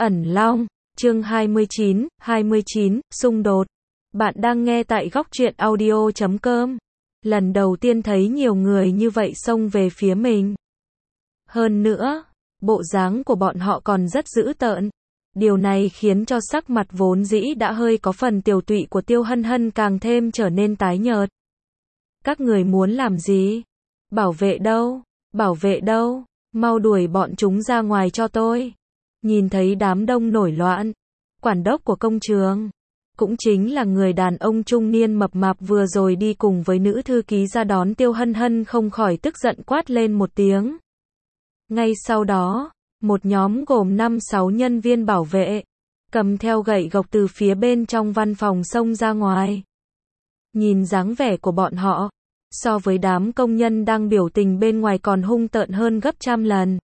Ẩn Long, chương 29, xung đột. Bạn đang nghe tại góc truyện audio.com. Lần đầu tiên thấy nhiều người như vậy xông về phía mình. Hơn nữa, bộ dáng của bọn họ còn rất dữ tợn. Điều này khiến cho sắc mặt vốn dĩ đã hơi có phần tiều tụy của Tiêu Hân Hân càng thêm trở nên tái nhợt. Các người muốn làm gì? Bảo vệ đâu? Bảo vệ đâu? Mau đuổi bọn chúng ra ngoài cho tôi. Nhìn thấy đám đông nổi loạn, quản đốc của công trường, cũng chính là người đàn ông trung niên mập mạp vừa rồi đi cùng với nữ thư ký ra đón Tiêu Hân Hân không khỏi tức giận quát lên một tiếng. Ngay sau đó, một nhóm gồm 5-6 nhân viên bảo vệ, cầm theo gậy gộc từ phía bên trong văn phòng xông ra ngoài. Nhìn dáng vẻ của bọn họ, so với đám công nhân đang biểu tình bên ngoài còn hung tợn hơn gấp trăm lần.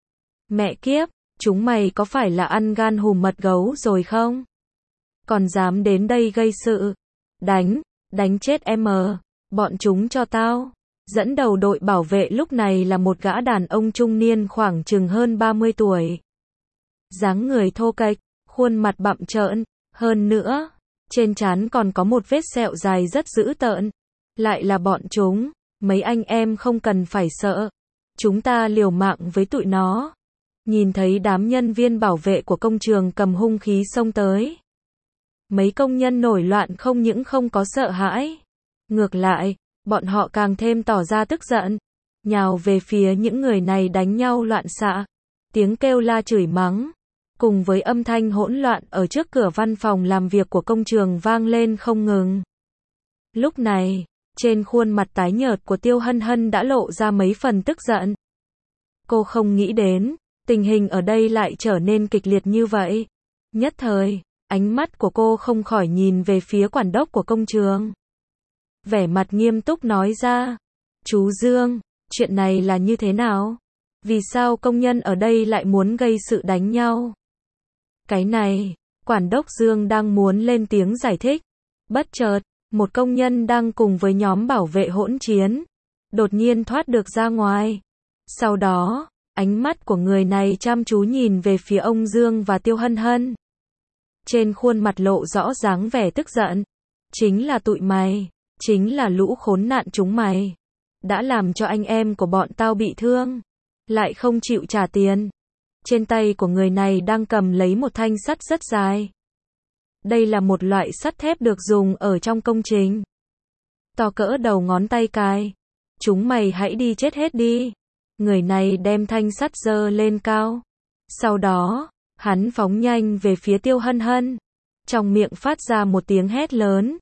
Mẹ kiếp, chúng mày có phải là ăn gan hùm mật gấu rồi không? Còn dám đến đây gây sự. Đánh chết em bọn chúng cho tao. Dẫn đầu đội bảo vệ lúc này là một gã đàn ông trung niên khoảng chừng hơn 30 tuổi. Dáng người thô kệch, khuôn mặt bặm trợn, hơn nữa, trên trán còn có một vết sẹo dài rất dữ tợn. Lại là bọn chúng, mấy anh em không cần phải sợ. Chúng ta liều mạng với tụi nó. Nhìn thấy đám nhân viên bảo vệ của công trường cầm hung khí xông tới. Mấy công nhân nổi loạn không những không có sợ hãi. Ngược lại, bọn họ càng thêm tỏ ra tức giận. Nhào về phía những người này đánh nhau loạn xạ. Tiếng kêu la chửi mắng. Cùng với âm thanh hỗn loạn ở trước cửa văn phòng làm việc của công trường vang lên không ngừng. Lúc này, trên khuôn mặt tái nhợt của Tiêu Hân Hân đã lộ ra mấy phần tức giận. Cô không nghĩ đến, tình hình ở đây lại trở nên kịch liệt như vậy. Nhất thời, ánh mắt của cô không khỏi nhìn về phía quản đốc của công trường. Vẻ mặt nghiêm túc nói ra, chú Dương, chuyện này là như thế nào? Vì sao công nhân ở đây lại muốn gây sự đánh nhau? Cái này, quản đốc Dương đang muốn lên tiếng giải thích. Bất chợt, một công nhân đang cùng với nhóm bảo vệ hỗn chiến, đột nhiên thoát được ra ngoài. Sau đó, ánh mắt của người này chăm chú nhìn về phía ông Dương và Tiêu Hân Hân. Trên khuôn mặt lộ rõ dáng vẻ tức giận. Chính là tụi mày, chính là lũ khốn nạn chúng mày. Đã làm cho anh em của bọn tao bị thương, lại không chịu trả tiền. Trên tay của người này đang cầm lấy một thanh sắt rất dài. Đây là một loại sắt thép được dùng ở trong công trình. To cỡ đầu ngón tay cái. Chúng mày hãy đi chết hết đi. Người này đem thanh sắt giơ lên cao. Sau đó, hắn phóng nhanh về phía Tiêu Hân Hân. Trong miệng phát ra một tiếng hét lớn.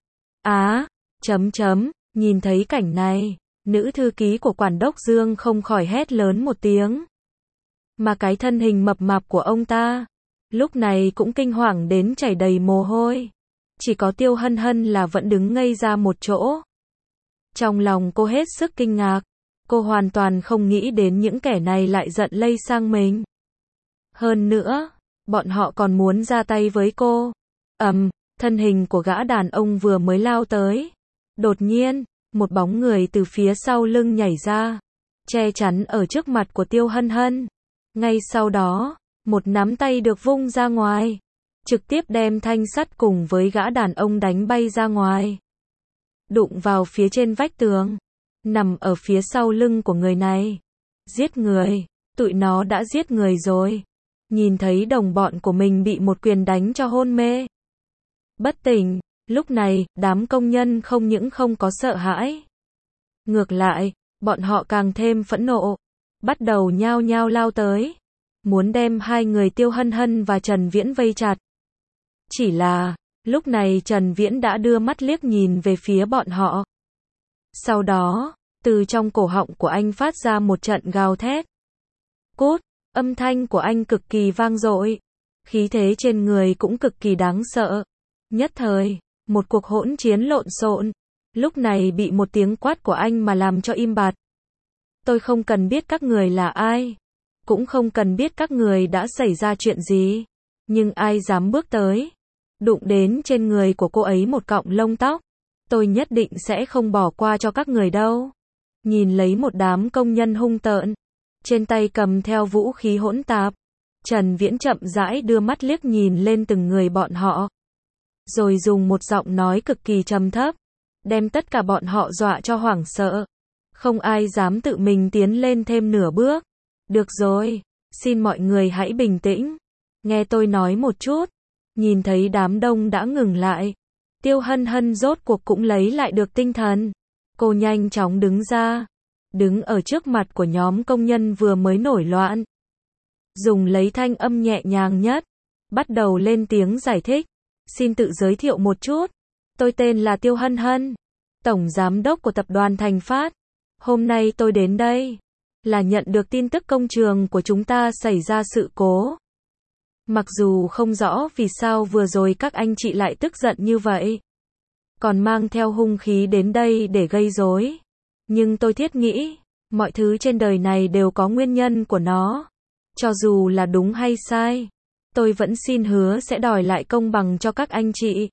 Nhìn thấy cảnh này, nữ thư ký của quản đốc Dương không khỏi hét lớn một tiếng. Mà cái thân hình mập mạp của ông ta, lúc này cũng kinh hoàng đến chảy đầy mồ hôi. Chỉ có Tiêu Hân Hân là vẫn đứng ngây ra một chỗ. Trong lòng cô hết sức kinh ngạc. Cô hoàn toàn không nghĩ đến những kẻ này lại giận lây sang mình. Hơn nữa, bọn họ còn muốn ra tay với cô. Thân hình của gã đàn ông vừa mới lao tới. Đột nhiên, một bóng người từ phía sau lưng nhảy ra, che chắn ở trước mặt của Tiêu Hân Hân. Ngay sau đó, một nắm tay được vung ra ngoài, trực tiếp đem thanh sắt cùng với gã đàn ông đánh bay ra ngoài. Đụng vào phía trên vách tường, nằm ở phía sau lưng của người này. Giết người, tụi nó đã giết người rồi. Nhìn thấy đồng bọn của mình bị một quyền đánh cho hôn mê, bất tỉnh, lúc này, đám công nhân không những không có sợ hãi. Ngược lại, bọn họ càng thêm phẫn nộ, bắt đầu nhao nhao lao tới, muốn đem hai người Tiêu Hân Hân và Trần Viễn vây chặt. Chỉ là, lúc này Trần Viễn đã đưa mắt liếc nhìn về phía bọn họ. Sau đó, từ trong cổ họng của anh phát ra một trận gào thét. Cút, âm thanh của anh cực kỳ vang dội, khí thế trên người cũng cực kỳ đáng sợ. Nhất thời, một cuộc hỗn chiến lộn xộn, lúc này bị một tiếng quát của anh mà làm cho im bặt. Tôi không cần biết các người là ai, cũng không cần biết các người đã xảy ra chuyện gì, nhưng ai dám bước tới, đụng đến trên người của cô ấy một cọng lông tóc, tôi nhất định sẽ không bỏ qua cho các người đâu. Nhìn lấy một đám công nhân hung tợn, trên tay cầm theo vũ khí hỗn tạp, Trần Viễn chậm rãi đưa mắt liếc nhìn lên từng người bọn họ. Rồi dùng một giọng nói cực kỳ trầm thấp, đem tất cả bọn họ dọa cho hoảng sợ. Không ai dám tự mình tiến lên thêm nửa bước. Được rồi, xin mọi người hãy bình tĩnh. Nghe tôi nói một chút. Nhìn thấy đám đông đã ngừng lại. Tiêu Hân Hân rốt cuộc cũng lấy lại được tinh thần. Cô nhanh chóng đứng ra. Đứng ở trước mặt của nhóm công nhân vừa mới nổi loạn. Dùng lấy thanh âm nhẹ nhàng nhất. Bắt đầu lên tiếng giải thích. Xin tự giới thiệu một chút. Tôi tên là Tiêu Hân Hân. Tổng giám đốc của tập đoàn Thành Phát. Hôm nay tôi đến đây là nhận được tin tức công trường của chúng ta xảy ra sự cố. Mặc dù không rõ vì sao vừa rồi các anh chị lại tức giận như vậy, còn mang theo hung khí đến đây để gây rối. Nhưng tôi thiết nghĩ, mọi thứ trên đời này đều có nguyên nhân của nó. Cho dù là đúng hay sai, tôi vẫn xin hứa sẽ đòi lại công bằng cho các anh chị.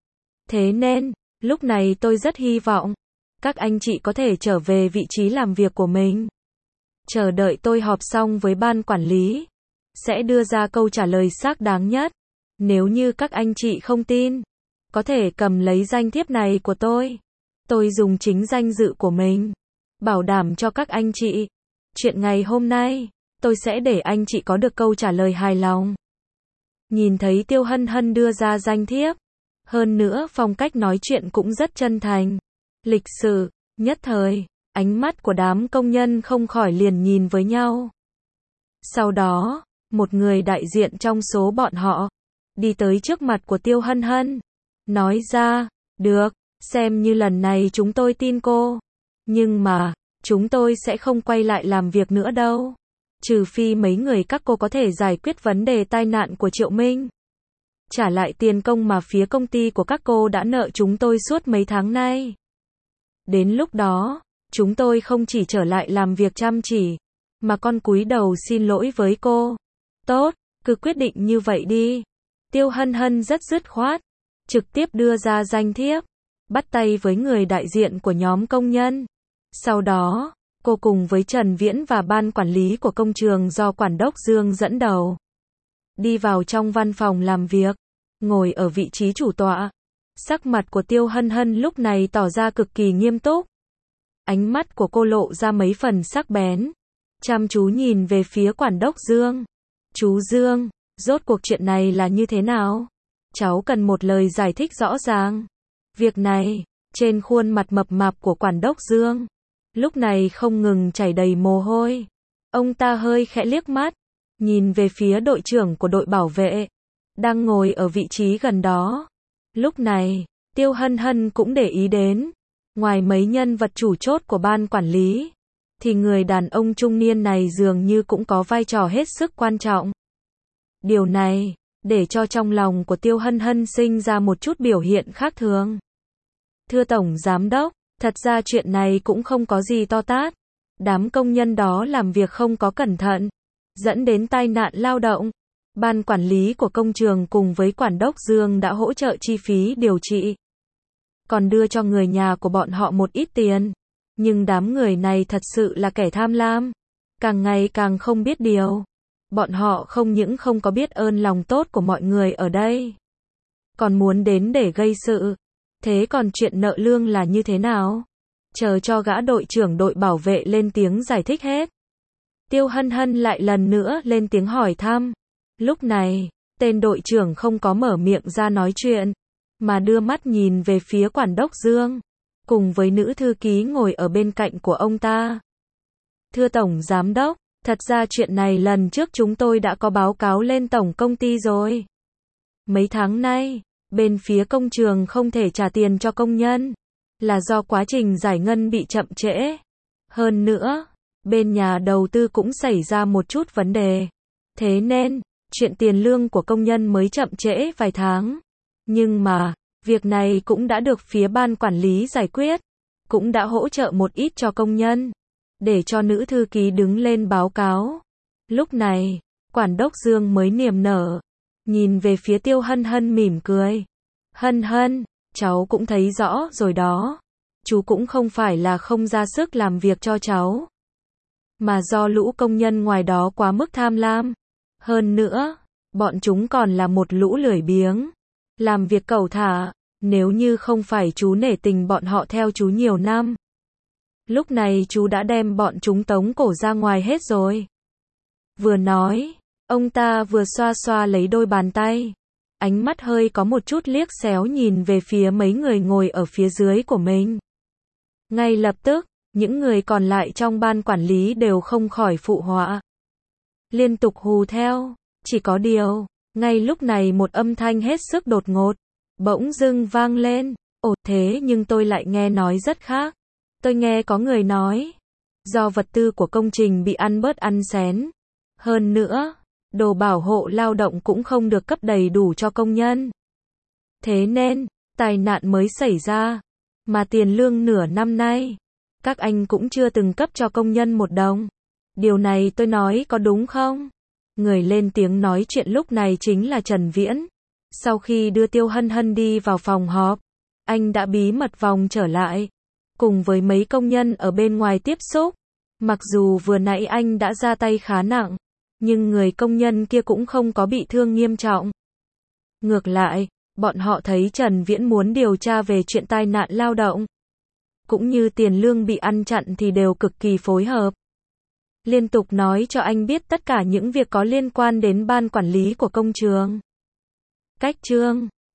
Thế nên, lúc này tôi rất hy vọng các anh chị có thể trở về vị trí làm việc của mình. Chờ đợi tôi họp xong với ban quản lý, sẽ đưa ra câu trả lời xác đáng nhất. Nếu như các anh chị không tin, có thể cầm lấy danh thiếp này của tôi. Tôi dùng chính danh dự của mình, bảo đảm cho các anh chị. Chuyện ngày hôm nay, tôi sẽ để anh chị có được câu trả lời hài lòng. Nhìn thấy Tiêu Hân Hân đưa ra danh thiếp, hơn nữa phong cách nói chuyện cũng rất chân thành, lịch sự, nhất thời, ánh mắt của đám công nhân không khỏi liền nhìn với nhau. Sau đó, một người đại diện trong số bọn họ, đi tới trước mặt của Tiêu Hân Hân, nói ra, được, xem như lần này chúng tôi tin cô. Nhưng mà, chúng tôi sẽ không quay lại làm việc nữa đâu. Trừ phi mấy người các cô có thể giải quyết vấn đề tai nạn của Triệu Minh. Trả lại tiền công mà phía công ty của các cô đã nợ chúng tôi suốt mấy tháng nay. Đến lúc đó, chúng tôi không chỉ trở lại làm việc chăm chỉ, mà còn cúi đầu xin lỗi với cô. Tốt, cứ quyết định như vậy đi. Tiêu Hân Hân rất dứt khoát, trực tiếp đưa ra danh thiếp, bắt tay với người đại diện của nhóm công nhân. Sau đó, cô cùng với Trần Viễn và ban quản lý của công trường do Quản đốc Dương dẫn đầu, đi vào trong văn phòng làm việc, ngồi ở vị trí chủ tọa. Sắc mặt của Tiêu Hân Hân lúc này tỏ ra cực kỳ nghiêm túc. Ánh mắt của cô lộ ra mấy phần sắc bén, chăm chú nhìn về phía Quản đốc Dương. Chú Dương, rốt cuộc chuyện này là như thế nào? Cháu cần một lời giải thích rõ ràng. Việc này, trên khuôn mặt mập mạp của Quản đốc Dương, lúc này không ngừng chảy đầy mồ hôi. Ông ta hơi khẽ liếc mắt, nhìn về phía đội trưởng của đội bảo vệ, đang ngồi ở vị trí gần đó. Lúc này, Tiêu Hân Hân cũng để ý đến, ngoài mấy nhân vật chủ chốt của ban quản lý, thì người đàn ông trung niên này dường như cũng có vai trò hết sức quan trọng. Điều này, để cho trong lòng của Tiêu Hân Hân sinh ra một chút biểu hiện khác thường. Thưa Tổng Giám đốc, thật ra chuyện này cũng không có gì to tát. Đám công nhân đó làm việc không có cẩn thận, dẫn đến tai nạn lao động. Ban quản lý của công trường cùng với Quản đốc Dương đã hỗ trợ chi phí điều trị, còn đưa cho người nhà của bọn họ một ít tiền. Nhưng đám người này thật sự là kẻ tham lam, càng ngày càng không biết điều. Bọn họ không những không có biết ơn lòng tốt của mọi người ở đây, còn muốn đến để gây sự. Thế còn chuyện nợ lương là như thế nào? Chờ cho gã đội trưởng đội bảo vệ lên tiếng giải thích hết. Tiêu Hân Hân lại lần nữa lên tiếng hỏi thăm. Lúc này, tên đội trưởng không có mở miệng ra nói chuyện, mà đưa mắt nhìn về phía Quản đốc Dương, cùng với nữ thư ký ngồi ở bên cạnh của ông ta. Thưa Tổng Giám đốc, thật ra chuyện này lần trước chúng tôi đã có báo cáo lên tổng công ty rồi. Mấy tháng nay, bên phía công trường không thể trả tiền cho công nhân, là do quá trình giải ngân bị chậm trễ. Hơn nữa, bên nhà đầu tư cũng xảy ra một chút vấn đề. Thế nên, chuyện tiền lương của công nhân mới chậm trễ vài tháng. Nhưng mà, việc này cũng đã được phía ban quản lý giải quyết, cũng đã hỗ trợ một ít cho công nhân, để cho nữ thư ký đứng lên báo cáo. Lúc này, Quản đốc Dương mới niềm nở, nhìn về phía Tiêu Hân Hân mỉm cười. Hân Hân, cháu cũng thấy rõ rồi đó. Chú cũng không phải là không ra sức làm việc cho cháu, mà do lũ công nhân ngoài đó quá mức tham lam. Hơn nữa, bọn chúng còn là một lũ lười biếng, làm việc cẩu thả, nếu như không phải chú nể tình bọn họ theo chú nhiều năm. Lúc này chú đã đem bọn chúng tống cổ ra ngoài hết rồi. Vừa nói, ông ta vừa xoa xoa lấy đôi bàn tay. Ánh mắt hơi có một chút liếc xéo nhìn về phía mấy người ngồi ở phía dưới của mình. Ngay lập tức, những người còn lại trong ban quản lý đều không khỏi phụ họa. Liên tục hù theo, chỉ có điều, ngay lúc này một âm thanh hết sức đột ngột, bỗng dưng vang lên. Ồ, thế nhưng tôi lại nghe nói rất khác. Tôi nghe có người nói, do vật tư của công trình bị ăn bớt ăn xén. Hơn nữa, đồ bảo hộ lao động cũng không được cấp đầy đủ cho công nhân. Thế nên, tai nạn mới xảy ra. Mà tiền lương nửa năm nay, các anh cũng chưa từng cấp cho công nhân một đồng. Điều này tôi nói có đúng không? Người lên tiếng nói chuyện lúc này chính là Trần Viễn. Sau khi đưa Tiêu Hân Hân đi vào phòng họp, anh đã bí mật vòng trở lại, cùng với mấy công nhân ở bên ngoài tiếp xúc. Mặc dù vừa nãy anh đã ra tay khá nặng, nhưng người công nhân kia cũng không có bị thương nghiêm trọng. Ngược lại, bọn họ thấy Trần Viễn muốn điều tra về chuyện tai nạn lao động, cũng như tiền lương bị ăn chặn thì đều cực kỳ phối hợp. Liên tục nói cho anh biết tất cả những việc có liên quan đến ban quản lý của công trường. Cách chương